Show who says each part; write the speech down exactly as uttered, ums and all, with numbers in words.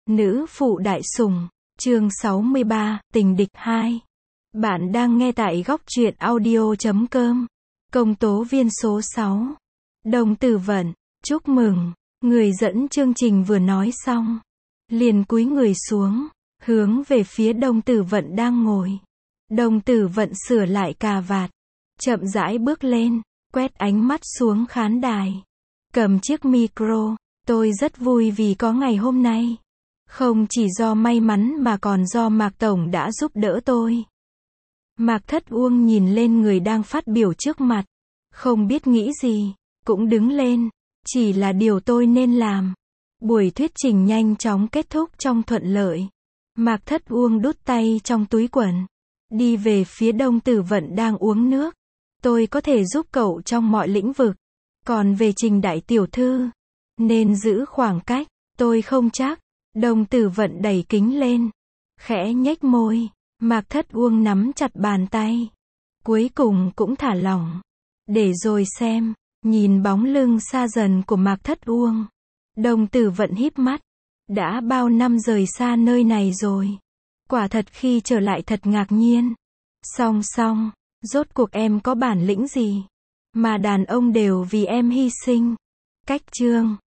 Speaker 1: Nữ phụ đại sủng, chương sáu mươi ba, tình địch hai. Bạn đang nghe tại góc truyện audio chấm com. Công tố viên số sáu. Đồng Tử Vận, chúc mừng. Người dẫn chương trình vừa nói xong, liền cúi người xuống, hướng về phía Đồng Tử Vận đang ngồi. Đồng Tử Vận sửa lại cà vạt, chậm rãi bước lên, quét ánh mắt xuống khán đài, cầm chiếc micro. Tôi rất vui vì có ngày hôm nay. Không chỉ do may mắn mà còn do Mạc Tổng đã giúp đỡ tôi. Mạc Thất Uông nhìn lên người đang phát biểu trước mặt, không biết nghĩ gì, cũng đứng lên, chỉ là điều tôi nên làm. Buổi thuyết trình nhanh chóng kết thúc trong thuận lợi. Mạc Thất Uông đút tay trong túi quần, đi về phía Đồng Tử Vận đang uống nước. Tôi có thể giúp cậu trong mọi lĩnh vực, còn về Trình đại tiểu thư, nên giữ khoảng cách, tôi không chắc. Đồng Tử Vận đẩy kính lên, khẽ nhếch môi. Mạc Thất Uông nắm chặt bàn tay, cuối cùng cũng thả lỏng. Để rồi xem. Nhìn bóng lưng xa dần của Mạc Thất Uông, Đồng Tử Vận híp mắt. Đã bao năm rời xa nơi này rồi. Quả thật khi trở lại thật ngạc nhiên. Song song, rốt cuộc em có bản lĩnh gì mà đàn ông đều vì em hy sinh. Cách chương